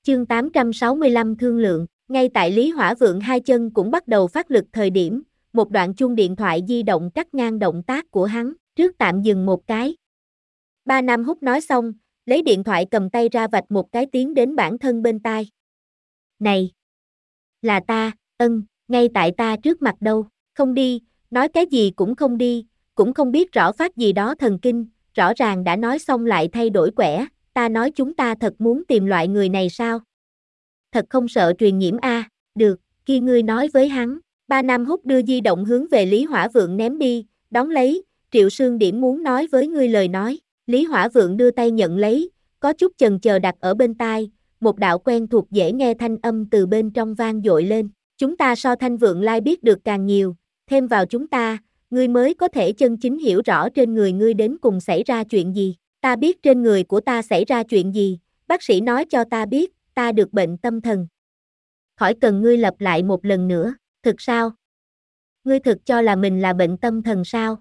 Chương 865 thương lượng, ngay tại Lý Hỏa Vượng hai chân cũng bắt đầu phát lực thời điểm, một đoạn chuông điện thoại di động cắt ngang động tác của hắn, trước tạm dừng một cái. Ba Nam Húc nói xong, lấy điện thoại cầm tay ra vạch một cái tiến đến bản thân bên tai. Này! Là ta, ngay tại ta trước mặt đâu, không đi, nói cái gì cũng không đi, cũng không biết rõ phát gì đó thần kinh, rõ ràng đã nói xong lại thay đổi quẻ, ta nói chúng ta thật muốn tìm loại người này sao? Thật không sợ truyền nhiễm a? Được, kia ngươi nói với hắn. Ba Nam Húc đưa di động hướng về Lý Hỏa Vượng ném đi, đón lấy, Triệu Sương Điểm muốn nói với ngươi lời nói. Lý Hỏa Vượng đưa tay nhận lấy, có chút chần chờ đặt ở bên tai, một đạo quen thuộc dễ nghe thanh âm từ bên trong vang dội lên. Chúng ta so Thanh Vượng Lai biết được càng nhiều, thêm vào chúng ta, ngươi mới có thể chân chính hiểu rõ trên người ngươi đến cùng xảy ra chuyện gì. Ta biết trên người của ta xảy ra chuyện gì, bác sĩ nói cho ta biết, ta được bệnh tâm thần. Khỏi cần ngươi lặp lại một lần nữa, thực sao? Ngươi thực cho là mình là bệnh tâm thần sao?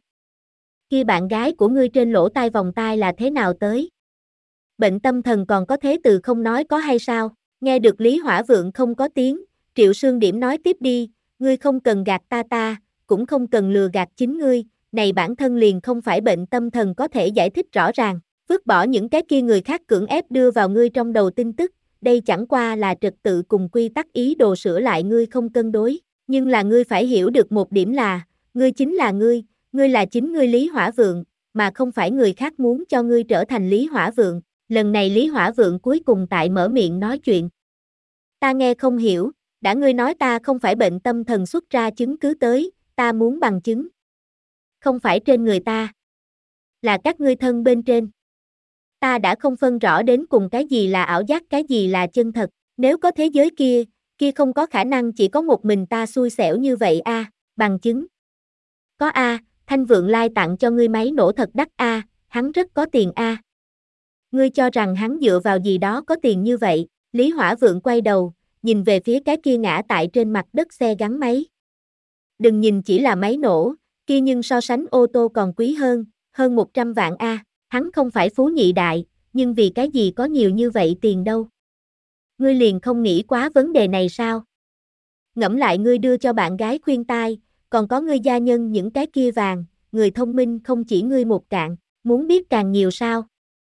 Kia bạn gái của ngươi trên lỗ tai vòng tai là thế nào tới? Bệnh tâm thần còn có thế từ không nói có hay sao? Nghe được Lý Hỏa Vượng không có tiếng, Triệu Sương Điểm nói tiếp đi, ngươi không cần gạt ta, cũng không cần lừa gạt chính ngươi, này bản thân liền không phải bệnh tâm thần có thể giải thích rõ ràng, vứt bỏ những cái kia người khác cưỡng ép đưa vào ngươi trong đầu tin tức, đây chẳng qua là trật tự cùng quy tắc ý đồ sửa lại ngươi không cân đối, nhưng là ngươi phải hiểu được một điểm là, ngươi chính là ngươi là chính ngươi Lý Hỏa Vượng, mà không phải người khác muốn cho ngươi trở thành Lý Hỏa Vượng. Lần này Lý Hỏa Vượng cuối cùng tại mở miệng nói chuyện. Ta nghe không hiểu, đã ngươi nói ta không phải bệnh tâm thần xuất ra chứng cứ tới, ta muốn bằng chứng. Không phải trên người ta, là các ngươi thân bên trên. Ta đã không phân rõ đến cùng cái gì là ảo giác cái gì là chân thật, nếu có thế giới kia không có khả năng chỉ có một mình ta xui xẻo như vậy a, bằng chứng. Có a, Thanh Vượng Lai tặng cho ngươi máy nổ thật đắt a, hắn rất có tiền a. Ngươi cho rằng hắn dựa vào gì đó có tiền như vậy? Lý Hỏa Vượng quay đầu, nhìn về phía cái kia ngã tại trên mặt đất xe gắn máy. Đừng nhìn chỉ là máy nổ, kia nhưng so sánh ô tô còn quý hơn 100 vạn a. Hắn không phải phú nhị đại, nhưng vì cái gì có nhiều như vậy tiền đâu? Ngươi liền không nghĩ quá vấn đề này sao? Ngẫm lại ngươi đưa cho bạn gái khuyên tai, còn có ngươi gia nhân những cái kia vàng, người thông minh không chỉ ngươi một cạn, muốn biết càng nhiều sao?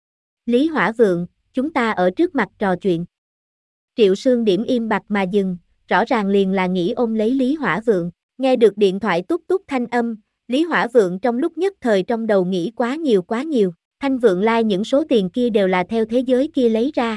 Lý Hỏa Vượng, chúng ta ở trước mặt trò chuyện. Triệu Sương Điểm im bặt mà dừng, rõ ràng liền là nghĩ ôm lấy Lý Hỏa Vượng, nghe được điện thoại tút tút thanh âm, Lý Hỏa Vượng trong lúc nhất thời trong đầu nghĩ quá nhiều, Thanh Vượng Lai những số tiền kia đều là theo thế giới kia lấy ra.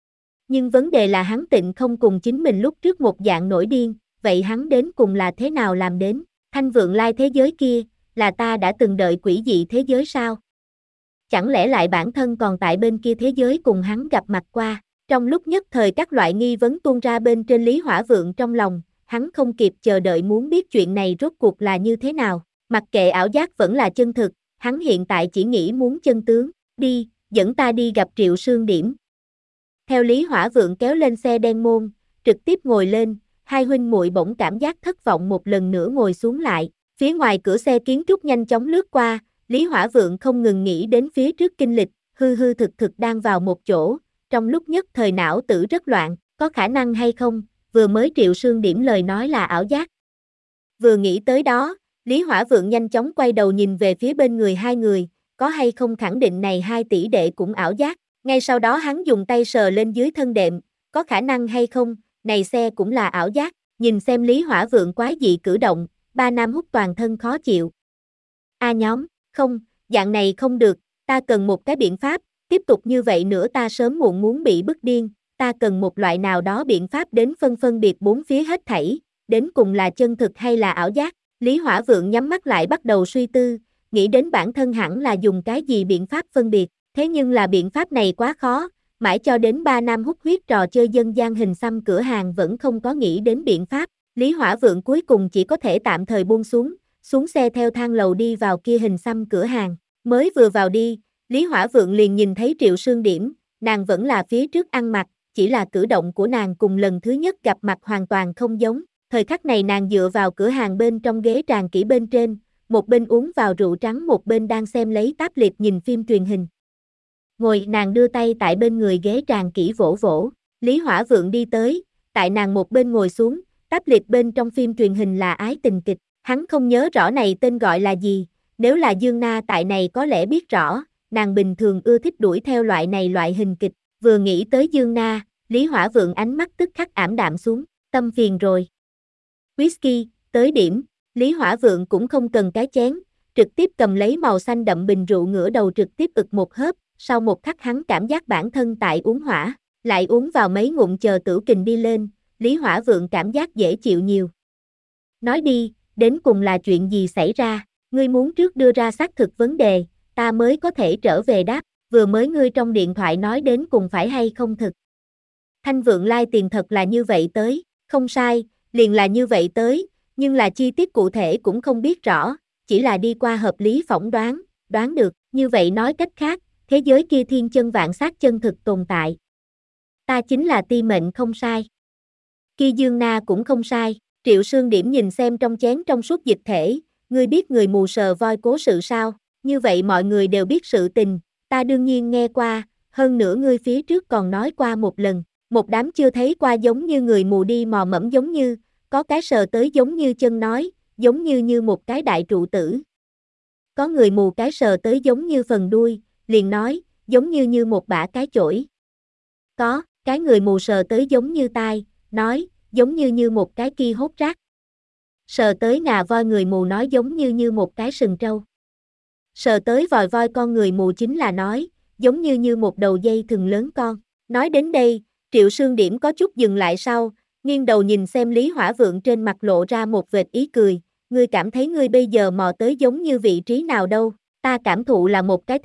Nhưng vấn đề là hắn tịnh không cùng chính mình lúc trước một dạng nổi điên, vậy hắn đến cùng là thế nào làm đến? Thanh Vượng Lai thế giới kia, là ta đã từng đợi quỷ dị thế giới sao? Chẳng lẽ lại bản thân còn tại bên kia thế giới cùng hắn gặp mặt qua? Trong lúc nhất thời các loại nghi vấn tuôn ra bên trên Lý Hỏa Vượng trong lòng, hắn không kịp chờ đợi muốn biết chuyện này rốt cuộc là như thế nào. Mặc kệ ảo giác vẫn là chân thực, hắn hiện tại chỉ nghĩ muốn chân tướng. Đi, dẫn ta đi gặp Triệu Sương Điểm. Theo Lý Hỏa Vượng kéo lên xe đen môn, trực tiếp ngồi lên, hai huynh muội bỗng cảm giác thất vọng một lần nữa ngồi xuống lại. Phía ngoài cửa xe kiến trúc nhanh chóng lướt qua, Lý Hỏa Vượng không ngừng nghĩ đến phía trước kinh lịch, hư thực đang vào một chỗ, trong lúc nhất thời não tử rất loạn, có khả năng hay không, vừa mới Triệu Sương Điểm lời nói là ảo giác. Vừa nghĩ tới đó, Lý Hỏa Vượng nhanh chóng quay đầu nhìn về phía bên người hai người, có hay không khẳng định này hai tỷ đệ cũng ảo giác, ngay sau đó hắn dùng tay sờ lên dưới thân đệm, có khả năng hay không, này xe cũng là ảo giác, nhìn xem Lý Hỏa Vượng quái dị cử động, Ba Nam Húc toàn thân khó chịu. Nhóm, không, dạng này không được, ta cần một cái biện pháp, tiếp tục như vậy nữa ta sớm muộn muốn bị bức điên, ta cần một loại nào đó biện pháp đến phân biệt bốn phía hết thảy, đến cùng là chân thực hay là ảo giác. Lý Hỏa Vượng nhắm mắt lại bắt đầu suy tư, nghĩ đến bản thân hẳn là dùng cái gì biện pháp phân biệt, thế nhưng là biện pháp này quá khó, mãi cho đến Ba Nam Húc huyết trò chơi dân gian hình xăm cửa hàng vẫn không có nghĩ đến biện pháp, Lý Hỏa Vượng cuối cùng chỉ có thể tạm thời buông xuống xe theo thang lầu đi vào kia hình xăm cửa hàng, mới vừa vào đi, Lý Hỏa Vượng liền nhìn thấy Triệu Sương Điểm, nàng vẫn là phía trước ăn mặc, chỉ là cử động của nàng cùng lần thứ nhất gặp mặt hoàn toàn không giống, thời khắc này nàng dựa vào cửa hàng bên trong ghế tràn kỹ bên trên, một bên uống vào rượu trắng một bên đang xem lấy tablet nhìn phim truyền hình. Ngồi nàng đưa tay tại bên người ghế tràn kỹ vỗ vỗ, Lý Hỏa Vượng đi tới, tại nàng một bên ngồi xuống, tablet bên trong phim truyền hình là Ái Tình Kịch, hắn không nhớ rõ này tên gọi là gì, nếu là Dương Na tại này có lẽ biết rõ, nàng bình thường ưa thích đuổi theo loại này loại hình kịch, vừa nghĩ tới Dương Na, Lý Hỏa Vượng ánh mắt tức khắc ảm đạm xuống, tâm phiền rồi. Whisky, tới điểm, Lý Hỏa Vượng cũng không cần cái chén, trực tiếp cầm lấy màu xanh đậm bình rượu ngửa đầu trực tiếp ực một hớp, sau một khắc hắn cảm giác bản thân tại uống hỏa, lại uống vào mấy ngụm chờ tửu kình đi lên, Lý Hỏa Vượng cảm giác dễ chịu nhiều. Nói đi, đến cùng là chuyện gì xảy ra, ngươi muốn trước đưa ra xác thực vấn đề, ta mới có thể trở về đáp, vừa mới ngươi trong điện thoại nói đến cùng phải hay không thực. Thanh Vượng Lai tiền thật là như vậy tới, không sai, liền là như vậy tới, nhưng là chi tiết cụ thể cũng không biết rõ, chỉ là đi qua hợp lý phỏng đoán, đoán được, như vậy nói cách khác, thế giới kia thiên chân vạn sát chân thực tồn tại. Ta chính là ti mệnh không sai. Kia Dương Na cũng không sai, Triệu Sương Điểm nhìn xem trong chén trong suốt dịch thể, ngươi biết người mù sờ voi cố sự sao, như vậy mọi người đều biết sự tình, ta đương nhiên nghe qua, hơn nữa ngươi phía trước còn nói qua một lần, một đám chưa thấy qua giống như người mù đi mò mẫm giống như, có cái sờ tới giống như chân nói, giống như một cái đại trụ tử. Có người mù cái sờ tới giống như phần đuôi, liền nói, giống như một bả cái chổi. Có, cái người mù sờ tới giống như tai, nói, giống như một cái kia hốt rác. Sờ tới ngà voi người mù nói giống như một cái sừng trâu. Sờ tới vòi voi con người mù chính là nói, giống như một đầu dây thừng lớn con. Nói đến đây, Triệu Sương Điểm có chút dừng lại sau, nghiêng đầu nhìn xem Lý Hỏa Vượng trên mặt lộ ra một vệt ý cười, ngươi cảm thấy ngươi bây giờ mò tới giống như vị trí nào đâu, ta cảm thụ là một cái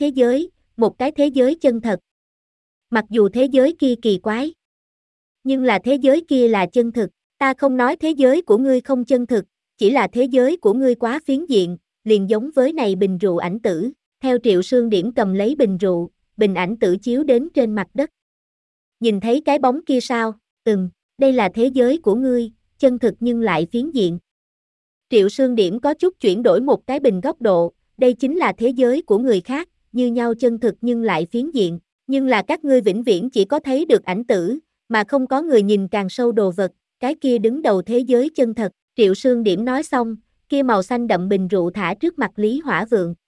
thế giới chân thật. Mặc dù thế giới kia kỳ quái, nhưng là thế giới kia là chân thực, ta không nói thế giới của ngươi không chân thực, chỉ là thế giới của ngươi quá phiến diện, liền giống với này bình rượu ảnh tử, theo Triệu Sương Điểm cầm lấy bình rượu, bình ảnh tử chiếu đến trên mặt đất. Nhìn thấy cái bóng kia sao, đây là thế giới của ngươi, chân thực nhưng lại phiến diện. Triệu Sương Điểm có chút chuyển đổi một cái bình góc độ, đây chính là thế giới của người khác, như nhau chân thực nhưng lại phiến diện, nhưng là các ngươi vĩnh viễn chỉ có thấy được ảnh tử, mà không có người nhìn càng sâu đồ vật, cái kia đứng đầu thế giới chân thật. Triệu Sương Điểm nói xong, kia màu xanh đậm bình rượu thả trước mặt Lý Hỏa Vượng,